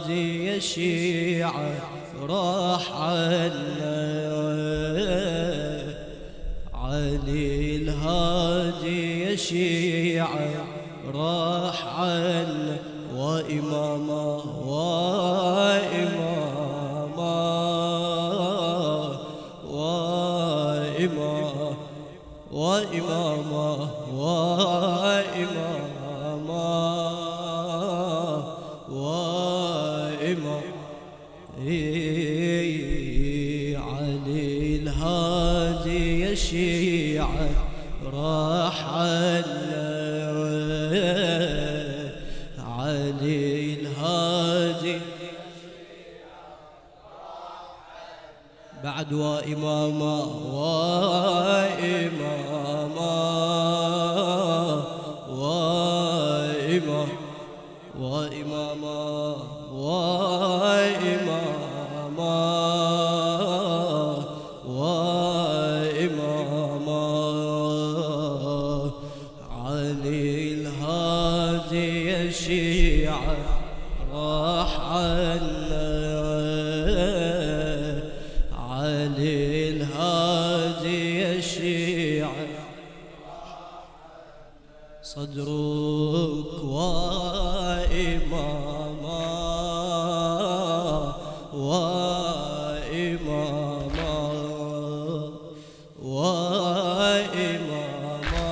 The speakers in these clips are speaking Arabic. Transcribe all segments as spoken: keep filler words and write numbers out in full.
الهادي يا شيعة راح عنا، علي الهادي يا شيعة راح عنا، وإماما وإماما وإماما وإماما وإماما وإماما علي الهادي يا شيعة راح عنا، علي الهادي بعد وإماما وإماما وإماما وإماما وإماما وإماما علي الهادي يا شيعة راح عنا، علي الهادي يا شيعة صدرك وإماما وإماما وإماما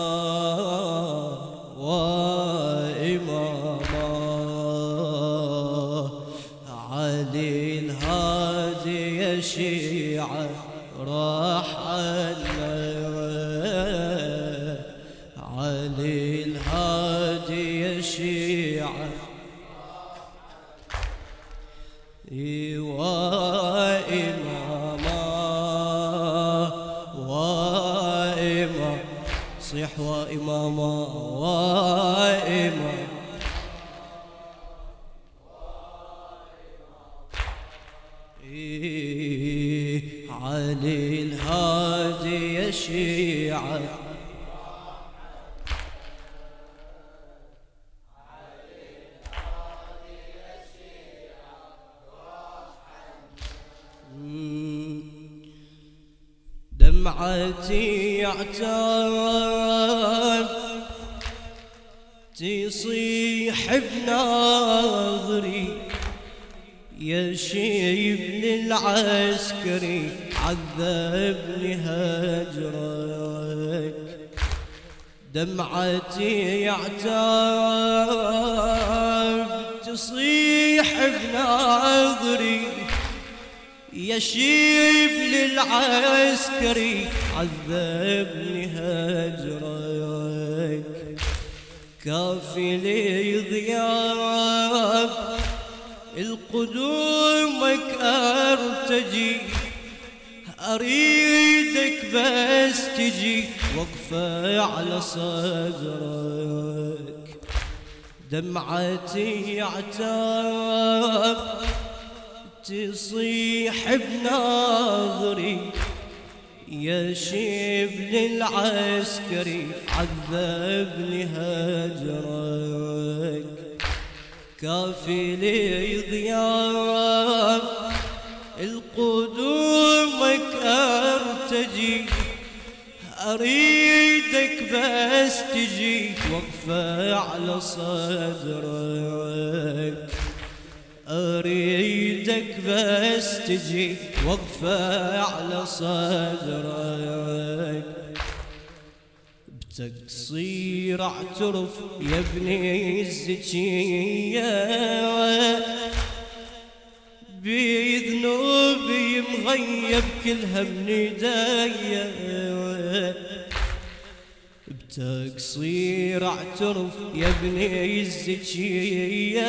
وإماما علي الهادي يا شيعة راح عنا، علي الهادي يا شيعة وإماما وإماما صيح وإماما وإماما علي الهادي يا شيعة دمعتي عتاب تصيح بناظري يا شيب للعسكري عذبني هجرك، دمعتي عتاب تصيح بناظري يا شيب للعسكري عذبني هجرك، كافي لي ضياب القدومك أرتجي، أريدك بس تجي وقفة على صدرك، دمعتي عتاب تصيح بناظري يا شيب للعسكري عذبني هجرك، كافي لي ضياب القدومك أرتجي، أريدك بس تجي وقفة على صدرك، أريدك بس تجي وقفة على صدرك، بتقصير اعترف يا ابني الزكية، بذنوبي مغيب كلها من ايديا، بتقصير اعترف يا ابني الزكية،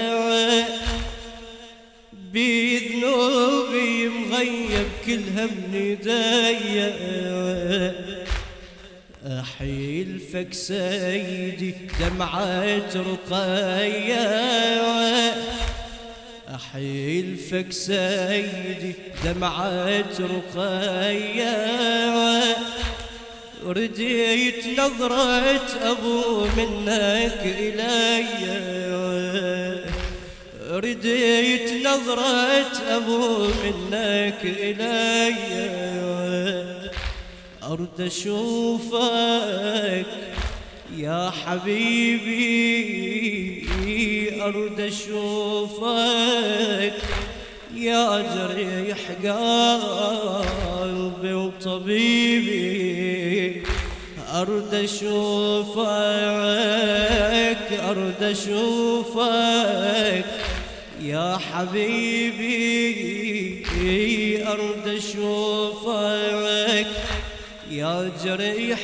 بذنوبي مغيب كلها من ايديا، أحيلفك سيدي دمعة رقية، أحيلفك سيدي دمعة رقية، رديت نظرة أبو منك إلي، رديت نظرة أبو منك إلي، أرد أشوفك يا حبيبي، أرد أشوفك يا جريح قلبي وطبيبي، أرد أشوفك، أرد أشوفك يا حبيبي، أرد أشوفك يا جريح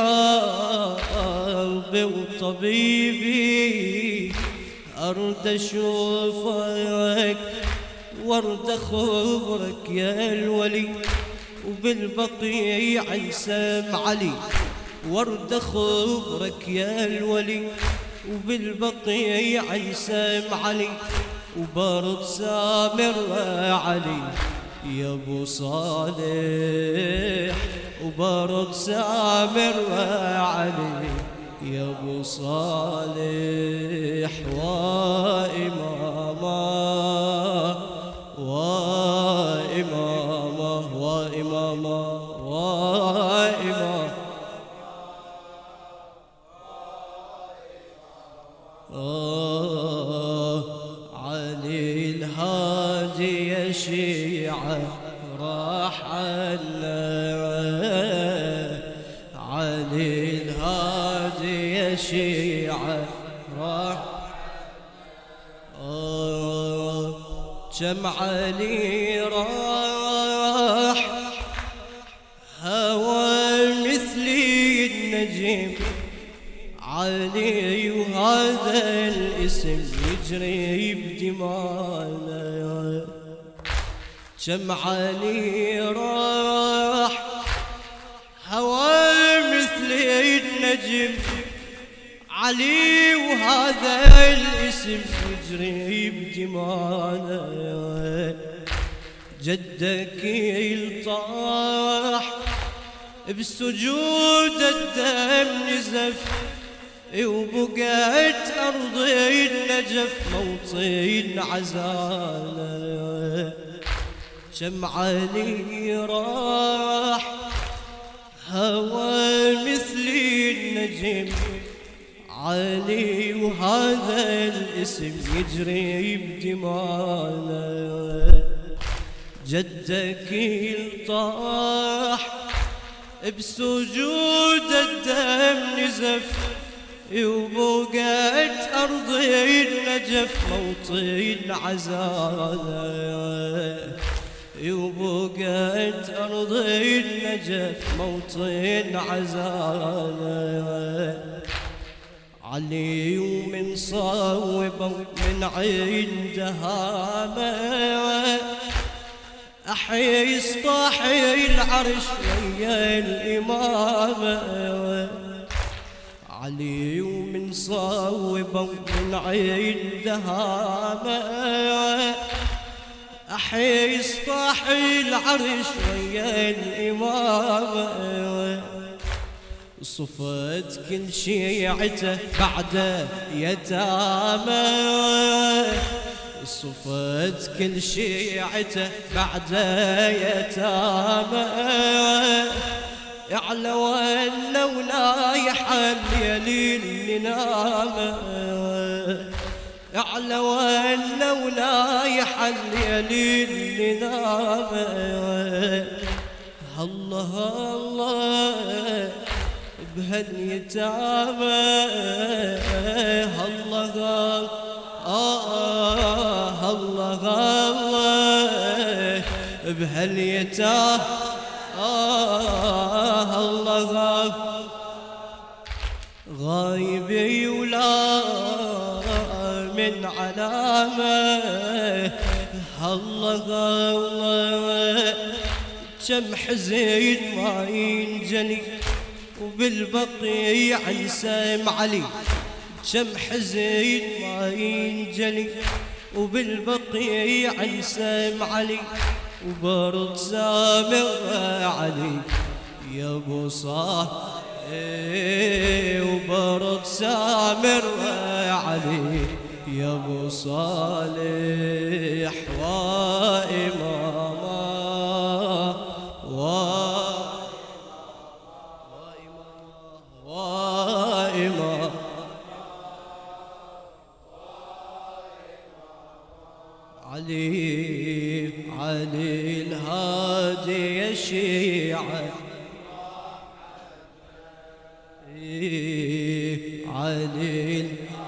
قلبي وطبيبي، أرد أشوفك وارد أخبرك يا الولي وبالبقيع انسام علي، وارد أخبرك يا الولي وبالبقيع انسام علي، وبرد سامر علي يا ابو صالح، وبرد سامر علي يا ابو صالح، وإماما وإماما وإماما وإماما آه علي الهادي يا شيعة راح عنا، علي الهادي يا شيعة راح، آه كم علي راح هوى مثلي النجم، علي وهذا الاسم يجري بدمانا، كم علي راح هوى مثلي النجم، علي وهذا الاسم يجري بدمانا، جدك يلطاح بسجود الدم نزف، وبقيت أرضي النجف موطن عزانا، كم علي راح هوى مثلي النجم، علي وهذا الاسم يجري بدمانا، جدك يلطاح بسجود الدم نزف، وبقيت أرضي النجف موطن عزانا، وبقيت أرضي النجف موطن عزانا، علي ومن صوبه ومن عندها ما أحيي سطاحي العرش ويا الإمامة، علي ومن صوبه ومن عندها ما أحيي سطاحي العرش ويا الإمامة، صفت كل شيعته بعد يتامى، صفت كل شيعته بعد يتامى، اعلو انه ونايح الليل اللي نام، اعلو انه ونايح الليل اللي نام، الله الله بهاليتامى، الله آه الله الله بهاليتامى، آه الله غايبي ولا من علامة، الله الله كم حزين ما ينجلي وبالبقيع انسام علي، كم حزين ما ينجلي وبالبقيع انسام علي، وبرد سامر علي يا ابو صالح، وبرد سامر علي يا ابو صالح وإماما وإماما علي علي الهادي يا شيعة علي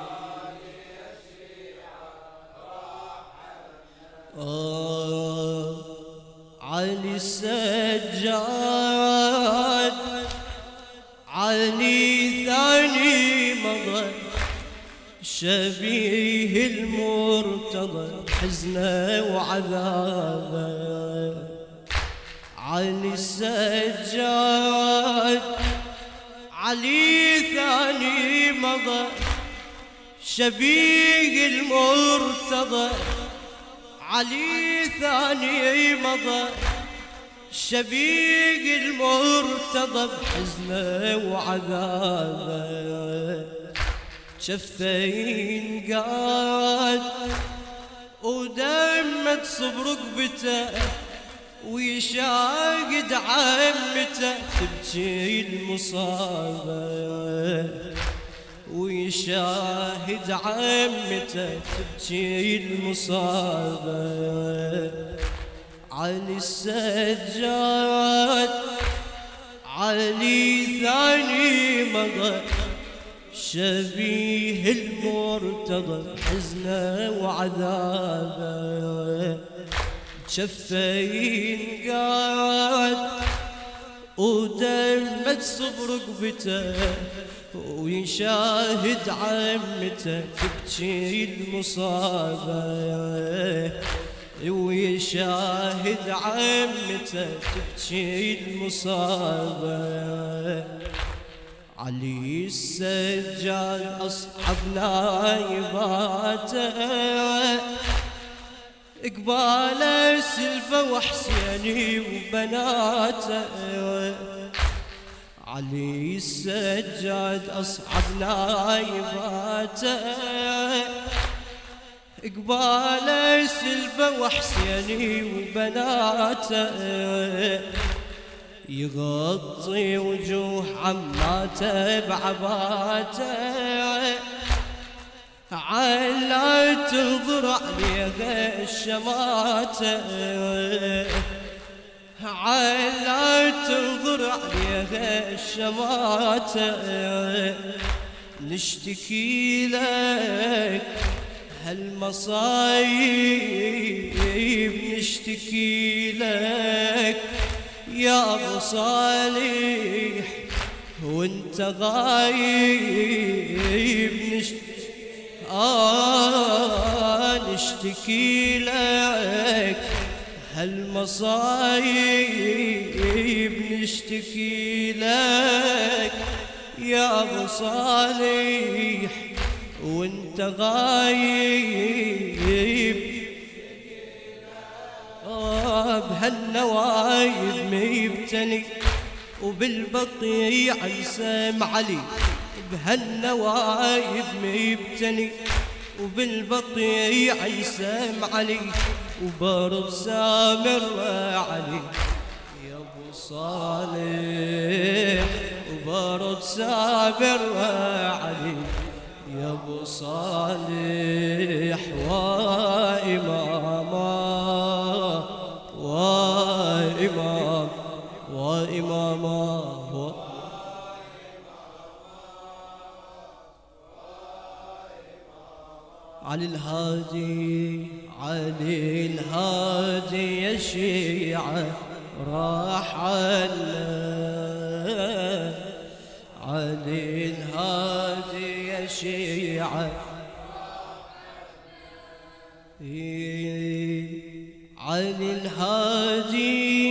آه علي السجاد علي ثاني مضى شبيه المرتضى حزنه وعذابه علي السجاد علي ثاني مضى شبيه المرتضى علي ثاني مضى شبيه المرتضى بحزنه وعذابه شفين قاد ودمة تصب ركبته ويشاهد عمته تبكي المصابة ويشاهد عمته تبكي المصابة علي السجاد علي ثاني مضى شبيه المرتضى حزنه وعذابه شفين قاد ودمة تصب ركبته ويشاهد عمته تبكي المصابة ويشاهد عمته تبكي المصابة علي السجاد أصحاب نايباته إقباله سلفة وحسيني وبناته علي السجاد أصحاب نايباته إقباله سلفة وحسيني وبناته يغطي وجوه عماته بعباته علا تنظر عليها الشماته علا تنظر عليها الشماته نشتكي لك هالمصايب نشتكي لك يا ابو صالح وانت غايب نشتكي آه نشتكي لك هالمصايب نشتكي لك يا ابو صالح وانت غايب آه بهالنوايب ميبتني وبالبقيع انسام علي بهالنوايب ميبتني وبالبقيع انسام علي وبرد سامر علي يا ابو صالح وبرد سامر علي يا ابو صالح وإماما وإمام وإماما علي الهادي علي الهادي يا شيعة راح عنا علي الهادي يا شيعة علي الهادي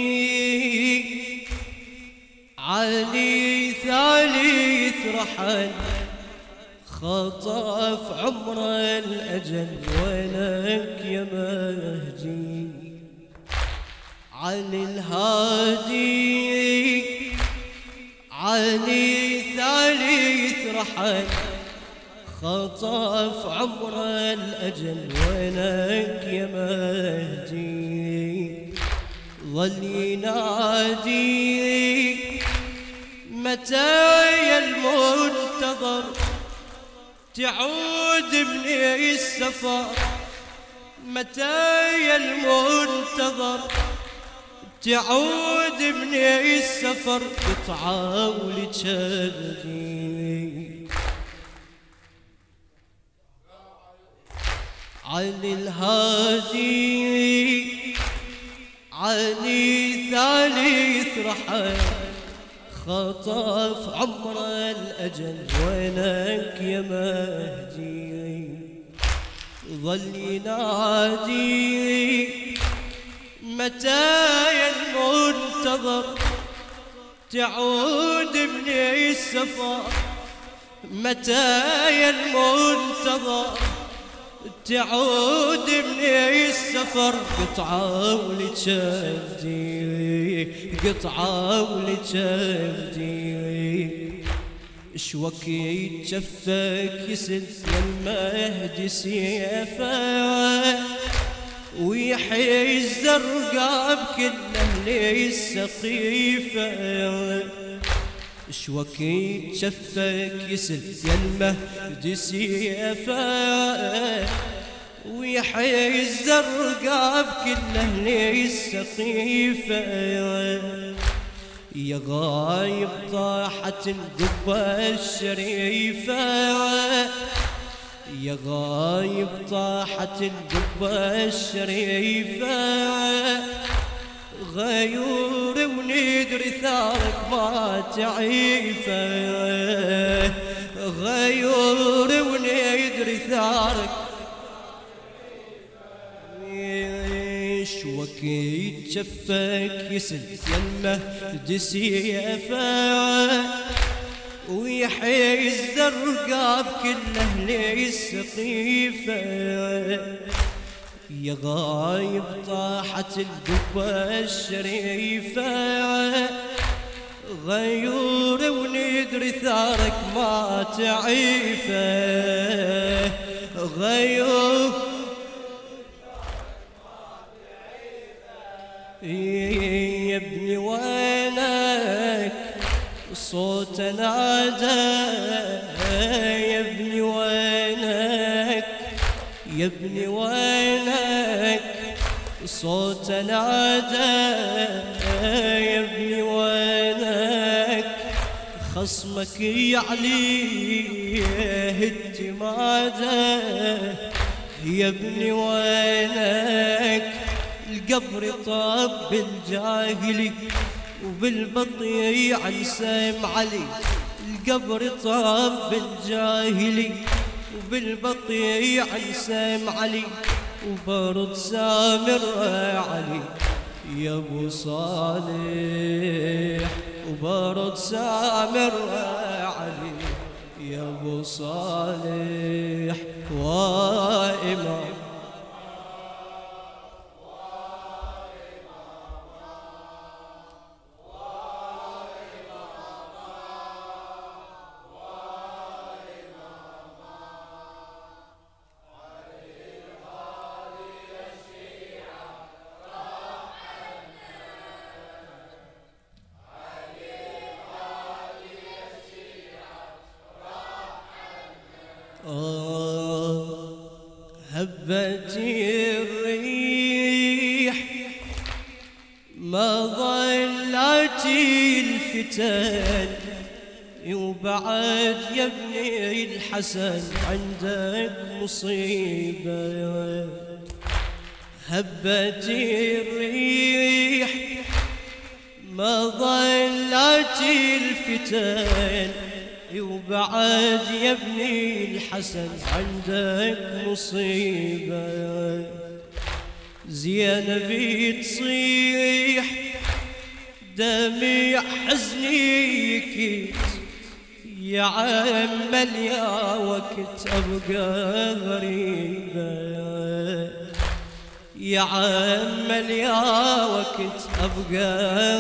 علي ثالث رحل خطف عمر الأجل وينك يا مهجي علي الهادي علي ثالث رحل خطف عمر الأجل وينك يا مهدي ظل ينادي متى يا المنتظر تعود من السفر متى يا المنتظر تعود من السفر قطعة ولجدي علي الهادي علي ثالث رحل خطف عمر الأجل وينك يا مهدي ظل ينادي متى يا المنتظر تعود من السفر متى يا المنتظر تعود من السفر قطعة ولجدي قطعة ولجدي اشوك يتشفك يسد المهدي سيفه ويحيي الزرقاء بكل أهل السقيفة اشوك يتشفك يسد المهدي سيفه ويحيي الزرقاء بكل أهل السقيفة يا غايب طاحت القبة الشريفة يا غايب طاحت القبة الشريفة غيور وندري ثارك ما تعيفه غيور وندري ثارك اشوك يتشفك يسد المهدي سيفه ويحيي الزرقاء بكل أهل السقيفة يا غايب طاحت القبة الشريفة غيور وندري ثارك ما تعيفه غيور يا ابني وينك صوت نادى يا ابني وينك يا ابني وينك صوت نادى يا ابني وينك خصمك يعليه التمادى يا ابني وينك القبر طب الجاهلي وبالبطيء عن سيم علي القبر طب الجاهلي وبالبطيء عن سيم علي وبرد سامر علي يا ابو صالح وبرد سامر علي يا ابو صالح وإمام هبت الريح ما ظلت الفتن وبعد يا ابني الحسن عندك مصيبة هبت الريح ما ظلت الفتن وبعد يا ابني الحسن عندك مصيبة زينب تصيح دمي حزني يكيت يا عمل يا وقت أبقى غريبة يا عمل يا وقت أبقى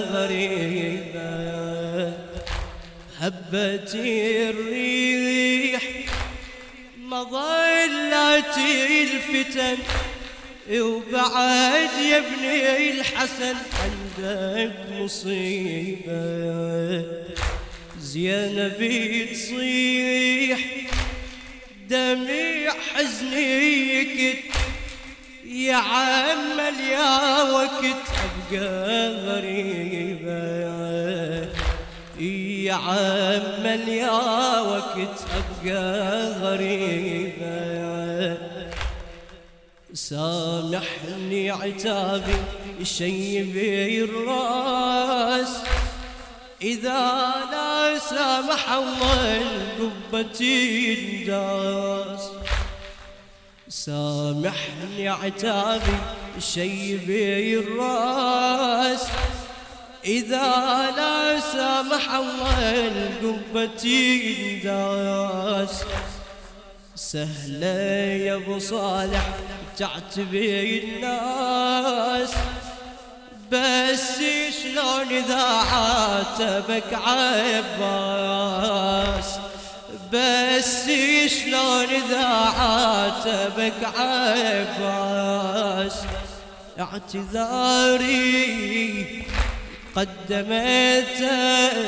غريبة هبت الريح مظلاتي الفتن وبعد يا ابني الحسن عندك مصيبة زينب تصيح دمع حزني يكت يا عمل يا وقت أبقى غريبة يا عمل يا وقت أبقى غريبة سامحني عتابي شيبي الراس إذا لا سامح الله القبة الداس سامحني عتابي شيبي الراس إذا لا سامح الله القبة الداس سهلة يا ابو صالح تعتبي الناس بس شلون إذا عاتبك عباس بس شلون إذا عاتبك عباس اعتذاري قدمته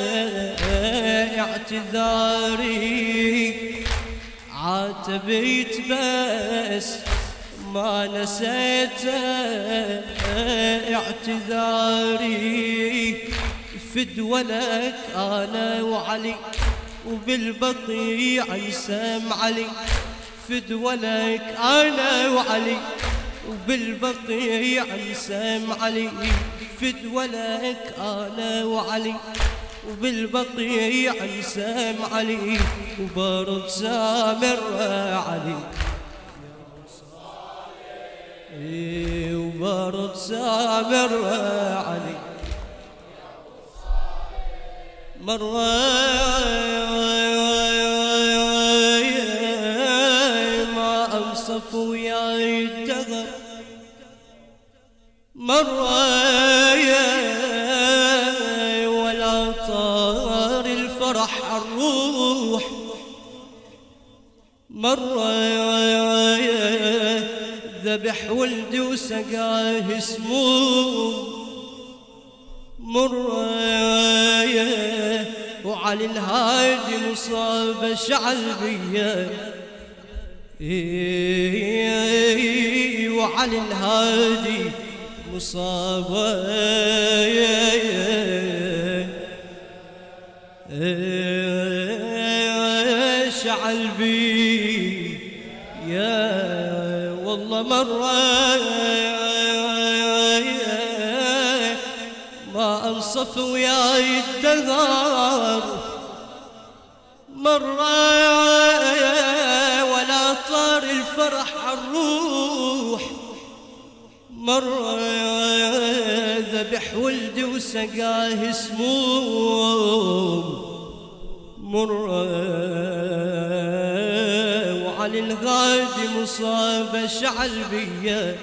اعتذاري عاتبيت بس ما نسيته اعتذاري فدوى لك أنا وعلي وبالبطيع يسم علي فدوى لك أنا وعلي وبالبطيع يسم علي فدوى لك أنا وعلي وبالبطيع يسم علي وبرد سامر علي وبرد سامر علي مرة ما أنصف وياي الدغر مرة ولا طار الفرح الروح مرة ذبح ولدي وسقاه سموم مرة وعلي الهادي مصاب شعبية وعلي الهادي مصاب شعبي يا والله مرة ما أنصف وياي الدغار مرة ولا طار الفرح الروح مرة ذبح ولدي وسقاه سموم مرة وعلي الغادي مصاب شعلبية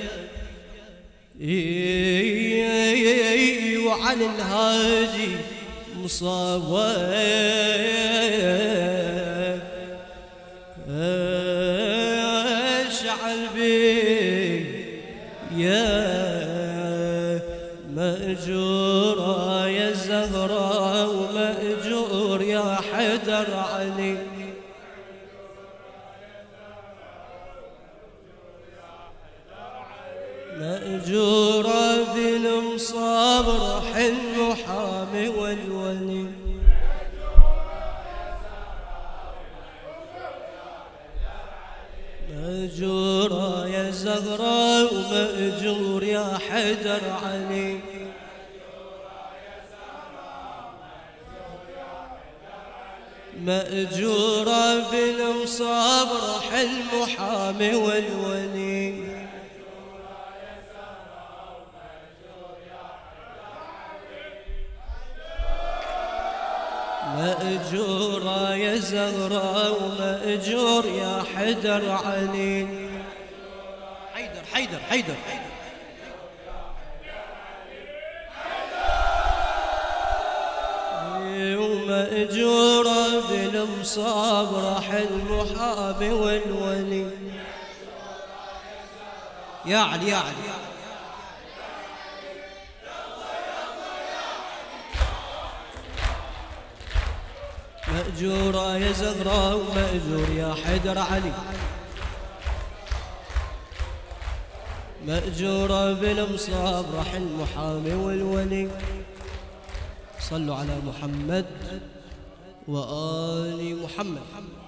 وعلي الهادي مصاب شعلبي يا مأجورة يا زهرة ومأجور يا حيدر علي مأجورة بالمصاب رح المحامي والولي مأجورة يا زهرة ومأجور يا حيدر علي مأجورة بالمصاب رح المحامي والولي مأجورة يا زهرة ومأجور يا حيدر علي حيدر حيدر حيدر ومأجورة بالمصاب راح المحامي والولي. يا علي يا علي مأجورة يا زغرة ومأجور يا حيدر علي، مأجورة بالمصاب راح المحامي والولي. صلوا على محمد وآل محمد.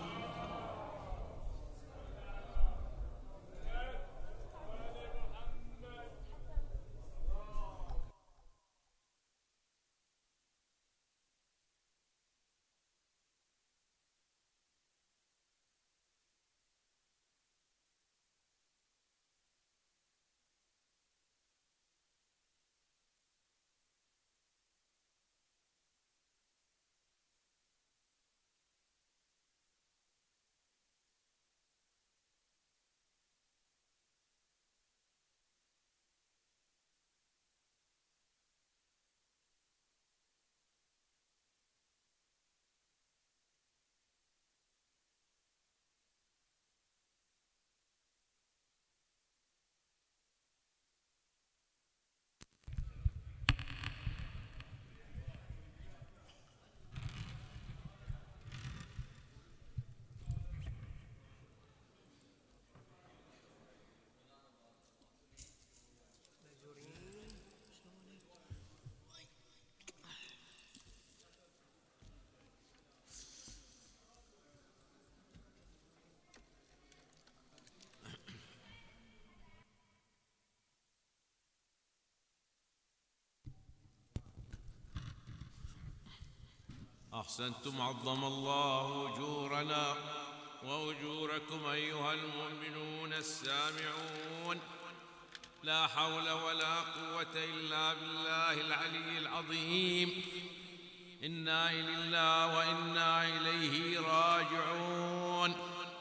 أحسنتم، عظم الله أجورنا وأجوركم أيها المؤمنون السامعون. لا حول ولا قوة إلا بالله العلي العظيم. إنا لله وإنا إليه راجعون.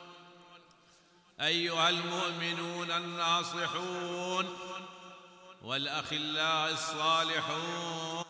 أيها المؤمنون الناصحون والأخلاء الصالحون،